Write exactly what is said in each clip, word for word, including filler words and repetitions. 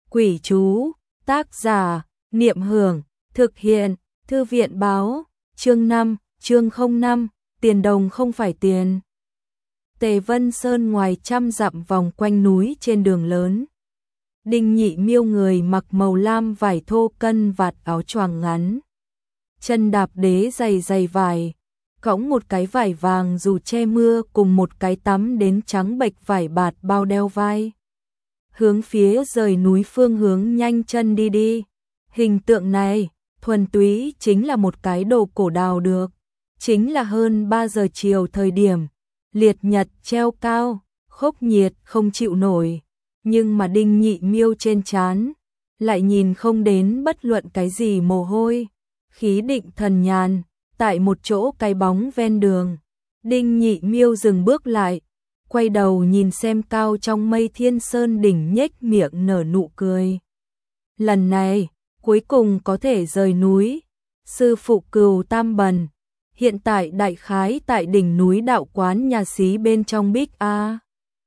Quỷ chú, tác giả, Niệm Hưởng, thực hiện, Thư viện báo, chương năm, chương không năm, tiền đồng không phải tiền. Tề Vân Sơn ngoài trăm dặm vòng quanh núi trên đường lớn. Đinh Nhị Miêu người mặc màu lam vải thô cân vạt áo choàng ngắn. Chân đạp đế giày giày vải, cõng một cái vải vàng dù che mưa cùng một cái tắm đến trắng bệch vải bạt bao đeo vai. Hướng phía rời núi phương hướng nhanh chân đi đi. Hình tượng này, thuần túy chính là một cái đồ cổ đào được. Chính là hơn ba giờ chiều thời điểm, liệt nhật treo cao, khốc nhiệt không chịu nổi. Nhưng mà Đinh Nhị Miêu trên trán lại nhìn không đến bất luận cái gì mồ hôi. Khí định thần nhàn, tại một chỗ cái bóng ven đường. Đinh Nhị Miêu dừng bước lại, quay đầu nhìn xem cao trong mây Thiên Sơn đỉnh nhếch miệng nở nụ cười. Lần này, cuối cùng có thể rời núi. Sư phụ Cừu Tam Bần, hiện tại đại khái tại đỉnh núi đạo quán nhà xí bên trong Bích A.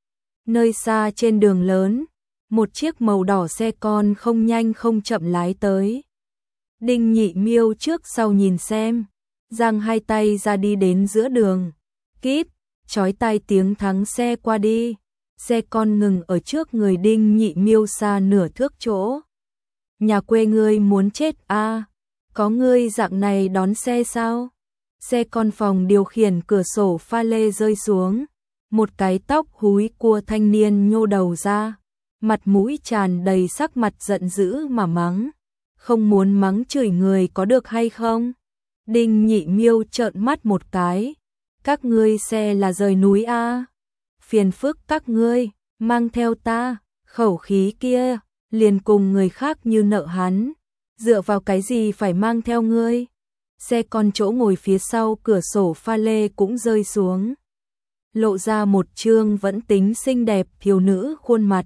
Nơi xa trên đường lớn, một chiếc màu đỏ xe con không nhanh không chậm lái tới. Đinh Nhị Miêu trước sau nhìn xem, giang hai tay ra đi đến giữa đường. Kíp, chói tai tiếng thắng xe qua đi. Xe con ngừng ở trước người Đinh Nhị Miêu xa nửa thước chỗ. Nhà quê ngươi muốn chết a? Có ngươi dạng này đón xe sao? Xe con phòng điều khiển cửa sổ pha lê rơi xuống. Một cái tóc húi cua thanh niên nhô đầu ra, mặt mũi tràn đầy sắc mặt giận dữ mà mắng. Không muốn mắng chửi người có được hay không? Đinh Nhị Miêu trợn mắt một cái. Các ngươi xe là rời núi a? Phiền phức các ngươi, mang theo ta, khẩu khí kia, liền cùng người khác như nợ hắn. Dựa vào cái gì phải mang theo ngươi? Xe con chỗ ngồi phía sau cửa sổ pha lê cũng rơi xuống. Lộ ra một trương vẫn tính xinh đẹp thiếu nữ khuôn mặt.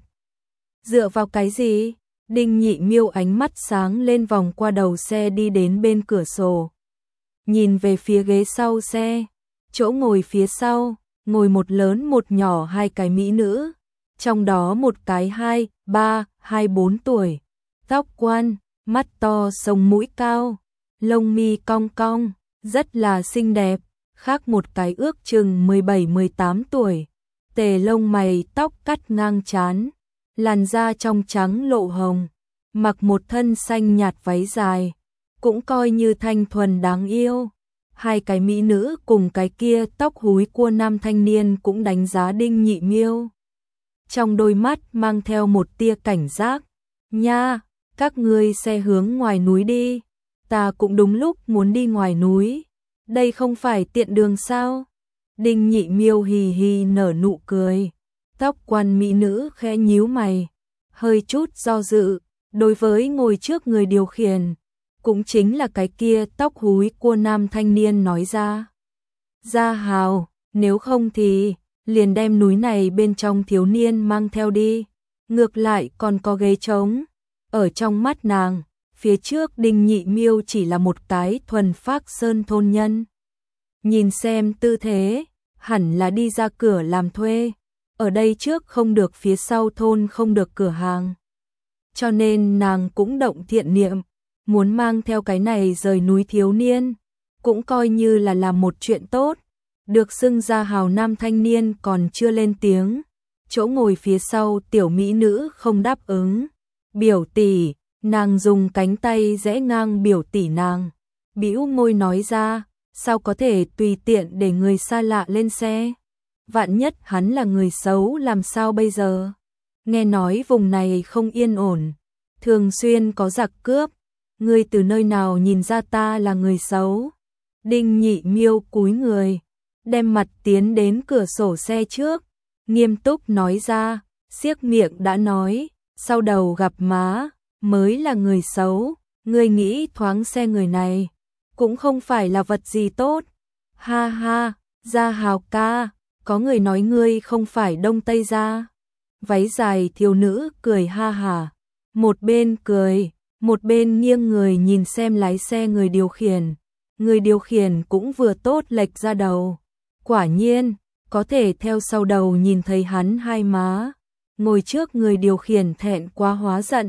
Dựa vào cái gì? Đinh Nhị Miêu ánh mắt sáng lên vòng qua đầu xe đi đến bên cửa sổ. Nhìn về phía ghế sau xe, chỗ ngồi phía sau, ngồi một lớn một nhỏ hai cái mỹ nữ. Trong đó một cái hai, ba, hai bốn tuổi. Tóc quan, mắt to sống mũi cao, lông mi cong cong, rất là xinh đẹp. Khác một cái ước chừng mười bảy mười tám tuổi, tề lông mày tóc cắt ngang trán, làn da trong trắng lộ hồng, mặc một thân xanh nhạt váy dài, cũng coi như thanh thuần đáng yêu. Hai cái mỹ nữ cùng cái kia tóc húi cua nam thanh niên cũng đánh giá Đinh Nhị Miêu. Trong đôi mắt mang theo một tia cảnh giác. Nha, các ngươi xe hướng ngoài núi đi, ta cũng đúng lúc muốn đi ngoài núi. Đây không phải tiện đường sao? Đinh Nhị Miêu hì hì nở nụ cười. Tóc quan mỹ nữ khẽ nhíu mày, hơi chút do dự. Đối với ngồi trước người điều khiển, cũng chính là cái kia tóc húi cua nam thanh niên nói ra. Gia Hào, nếu không thì liền đem núi này bên trong thiếu niên mang theo đi. Ngược lại còn có ghế trống. Ở trong mắt nàng, phía trước Đinh Nhị Miêu chỉ là một cái thuần phác sơn thôn nhân. Nhìn xem tư thế, hẳn là đi ra cửa làm thuê. Ở đây trước không được, phía sau thôn không được cửa hàng. Cho nên nàng cũng động thiện niệm, muốn mang theo cái này rời núi thiếu niên. Cũng coi như là làm một chuyện tốt. Được xưng Gia Hào nam thanh niên còn chưa lên tiếng. Chỗ ngồi phía sau tiểu mỹ nữ không đáp ứng. Biểu tỷ. Nàng dùng cánh tay rẽ ngang biểu tỷ nàng, bĩu môi nói ra, sao có thể tùy tiện để người xa lạ lên xe? Vạn nhất hắn là người xấu làm sao bây giờ? Nghe nói vùng này không yên ổn, thường xuyên có giặc cướp, ngươi từ nơi nào nhìn ra ta là người xấu? Đinh Nhị Miêu cúi người, đem mặt tiến đến cửa sổ xe trước, nghiêm túc nói ra, siết miệng đã nói, sau đầu gặp má mới là người xấu. Ngươi nghĩ thoáng xe người này cũng không phải là vật gì tốt. Ha ha, Gia Hào ca, có người nói ngươi không phải Đông Tây gia. Váy dài thiếu nữ cười ha hả, một bên cười, một bên nghiêng người nhìn xem lái xe người điều khiển. Người điều khiển cũng vừa tốt lệch ra đầu. Quả nhiên, có thể theo sau đầu nhìn thấy hắn hai má. Ngồi trước người điều khiển thẹn quá hóa giận,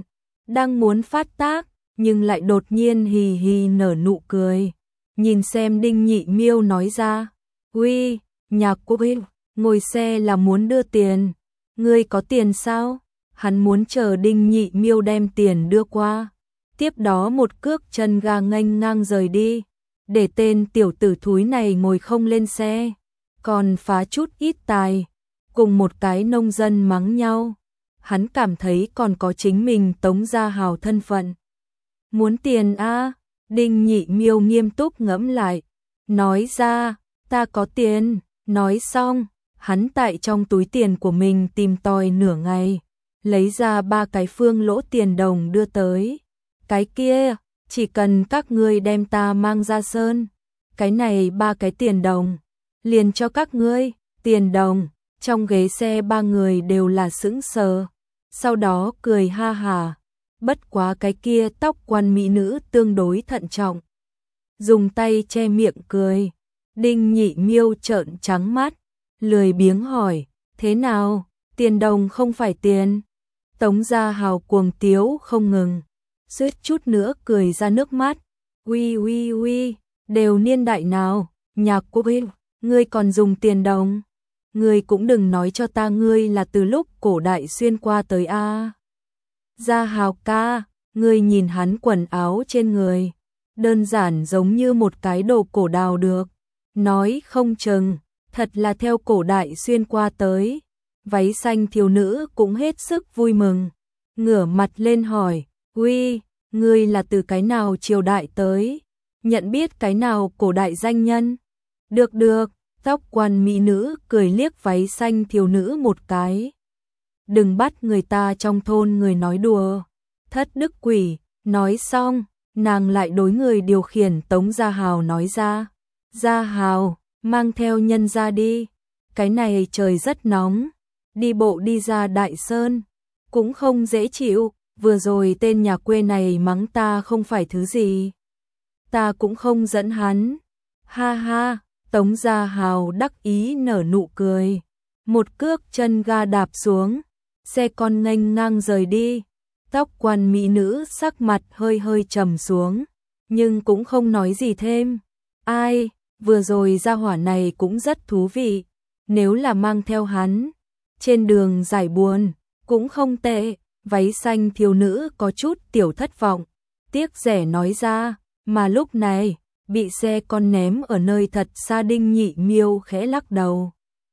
đang muốn phát tác, nhưng lại đột nhiên hì hì nở nụ cười. Nhìn xem Đinh Nhị Miêu nói ra, "Uy, Nhạc Quốc Hữu, ngồi xe là muốn đưa tiền, ngươi có tiền sao?" Hắn muốn chờ Đinh Nhị Miêu đem tiền đưa qua, tiếp đó một cước chân ga nghênh ngang rời đi, để tên tiểu tử thúi này ngồi không lên xe, còn phá chút ít tài, cùng một cái nông dân mắng nhau. Hắn cảm thấy còn có chính mình Tống Gia Hào thân phận. Muốn tiền a? À? Đinh Nhị Miêu nghiêm túc ngẫm lại, nói ra, ta có tiền. Nói xong, hắn tại trong túi tiền của mình tìm tòi nửa ngày, lấy ra ba cái phương lỗ tiền đồng đưa tới. Cái kia, chỉ cần các ngươi đem ta mang ra sơn, cái này ba cái tiền đồng, liền cho các ngươi. Tiền đồng. Trong ghế xe ba người đều là sững sờ, sau đó cười ha hà. Bất quá cái kia tóc quan mỹ nữ tương đối thận trọng, dùng tay che miệng cười. Đinh Nhị Miêu trợn trắng mắt, lười biếng hỏi, thế nào, tiền đồng không phải tiền? Tống Gia Hào cuồng tiếu không ngừng, suýt chút nữa cười ra nước mắt. Uy uy uy, đều niên đại nào, Nhạc Quốc Hữu, ngươi còn dùng tiền đồng? Ngươi cũng đừng nói cho ta ngươi là từ lúc cổ đại xuyên qua tới a. Gia Hào ca, ngươi nhìn hắn quần áo trên người, đơn giản giống như một cái đồ cổ đào được. Nói không chừng, thật là theo cổ đại xuyên qua tới. Váy xanh thiếu nữ cũng hết sức vui mừng, ngửa mặt lên hỏi, uy, ngươi là từ cái nào triều đại tới? Nhận biết cái nào cổ đại danh nhân? Được được, tóc quan mỹ nữ cười liếc váy xanh thiếu nữ một cái. Đừng bắt người ta trong thôn người nói đùa, thất đức quỷ. Nói xong, nàng lại đối người điều khiển Tống Gia Hào nói ra, Gia Hào, mang theo nhân ra đi, cái này trời rất nóng, đi bộ đi ra Đại Sơn, cũng không dễ chịu, vừa rồi tên nhà quê này mắng ta không phải thứ gì. Ta cũng không dẫn hắn, ha ha. Tống Gia Hào đắc ý nở nụ cười, một cước chân ga đạp xuống, xe con nghênh ngang rời đi. Tóc quan mỹ nữ sắc mặt hơi hơi trầm xuống, nhưng cũng không nói gì thêm. Ai, vừa rồi gia hỏa này cũng rất thú vị, nếu là mang theo hắn, trên đường giải buồn, cũng không tệ. Váy xanh thiếu nữ có chút tiểu thất vọng, tiếc rẻ nói ra, mà lúc này, bị xe con ném ở nơi thật xa. Đinh Nhị Miêu khẽ lắc đầu,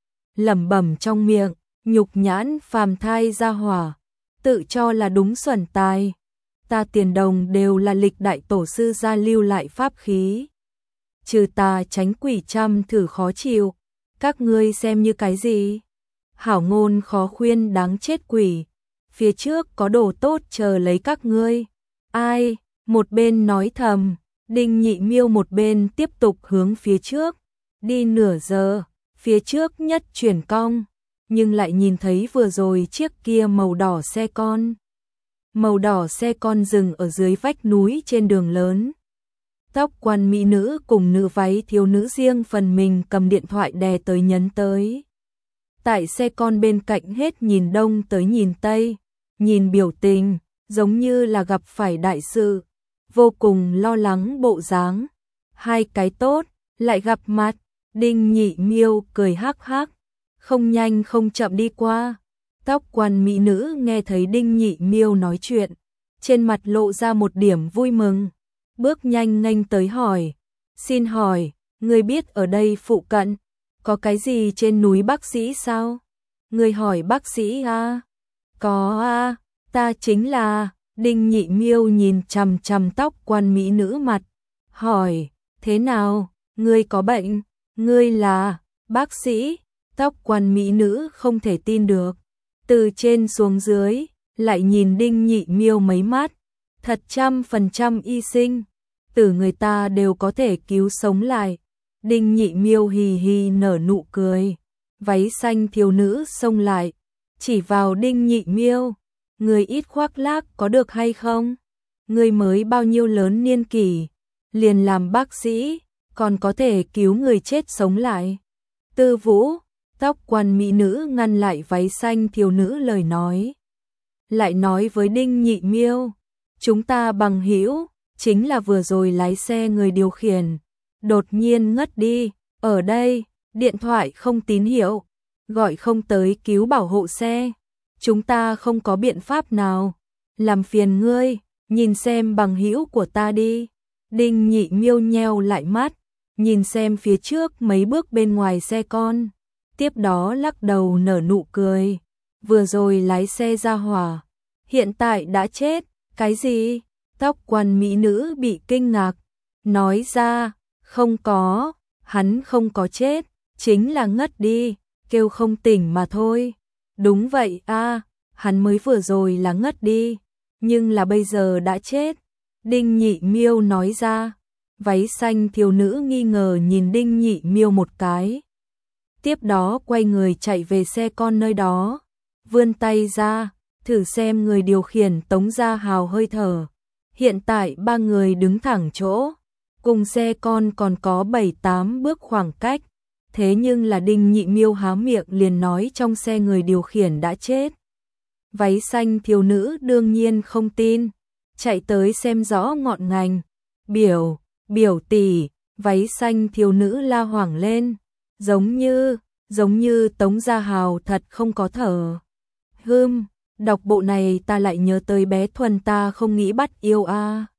lẩm bẩm trong miệng, nhục nhãn phàm thai gia hỏa, tự cho là đúng xuẩn tài. Ta tiền đồng đều là lịch đại tổ sư gia lưu lại pháp khí, trừ tà tránh quỷ trăm thử khó chịu, các ngươi xem như cái gì? Hảo ngôn khó khuyên đáng chết quỷ, phía trước có đồ tốt chờ lấy các ngươi. Ai? Một bên nói thầm, Đinh Nhị Miêu một bên tiếp tục hướng phía trước, đi nửa giờ, phía trước nhất chuyển cong, nhưng lại nhìn thấy vừa rồi chiếc kia màu đỏ xe con. Màu đỏ xe con dừng ở dưới vách núi trên đường lớn. Tóc quan mỹ nữ cùng nữ váy thiếu nữ riêng phần mình cầm điện thoại đè tới nhấn tới. Tại xe con bên cạnh hết nhìn đông tới nhìn tây, nhìn biểu tình, giống như là gặp phải đại sự, vô cùng lo lắng bộ dáng. Hai cái tốt, lại gặp mặt. Đinh Nhị Miêu cười hắc hắc, không nhanh không chậm đi qua. Tóc quan mỹ nữ nghe thấy Đinh Nhị Miêu nói chuyện, trên mặt lộ ra một điểm vui mừng, bước nhanh nghênh tới hỏi, xin hỏi, người biết ở đây phụ cận có cái gì trên núi bác sĩ sao? Người hỏi bác sĩ à? Có à, ta chính là. Đinh Nhị Miêu nhìn chằm chằm tóc quan mỹ nữ mặt, hỏi, thế nào, ngươi có bệnh? Ngươi là bác sĩ? Tóc quan mỹ nữ không thể tin được, từ trên xuống dưới, lại nhìn Đinh Nhị Miêu mấy mắt, thật trăm phần trăm y sinh, từ người ta đều có thể cứu sống lại. Đinh Nhị Miêu hì hì nở nụ cười, váy xanh thiếu nữ xông lại, chỉ vào Đinh Nhị Miêu, người ít khoác lác có được hay không? Người mới bao nhiêu lớn niên kỷ, liền làm bác sĩ, còn có thể cứu người chết sống lại. Tư Vũ, tóc quan mỹ nữ ngăn lại váy xanh thiếu nữ lời nói, lại nói với Đinh Nhị Miêu, chúng ta bằng hữu, chính là vừa rồi lái xe người điều khiển, đột nhiên ngất đi, ở đây, điện thoại không tín hiệu, gọi không tới cứu bảo hộ xe, chúng ta không có biện pháp nào, làm phiền ngươi, nhìn xem bằng hữu của ta đi. Đinh Nhị Miêu nheo lại mắt, nhìn xem phía trước mấy bước bên ngoài xe con, tiếp đó lắc đầu nở nụ cười, vừa rồi lái xe ra hỏa, hiện tại đã chết, cái gì? Tóc quan mỹ nữ bị kinh ngạc, nói ra, không có, hắn không có chết, chính là ngất đi, kêu không tỉnh mà thôi. Đúng vậy a, hắn mới vừa rồi là ngất đi, nhưng là bây giờ đã chết. Đinh Nhị Miêu nói ra, váy xanh thiếu nữ nghi ngờ nhìn Đinh Nhị Miêu một cái. Tiếp đó quay người chạy về xe con nơi đó, vươn tay ra, thử xem người điều khiển Tống Gia Hào hơi thở. Hiện tại ba người đứng thẳng chỗ, cùng xe con còn có bảy tám bước khoảng cách. Thế nhưng là Đinh Nhị Miêu há miệng liền nói trong xe người điều khiển đã chết. Váy xanh thiếu nữ đương nhiên không tin, chạy tới xem rõ ngọn ngành. Biểu, biểu tỷ, váy xanh thiếu nữ la hoảng lên, giống như, giống như Tống Gia Hào thật không có thở. Hừm, đọc bộ này ta lại nhớ tới bé Thuần ta không nghĩ bắt yêu a.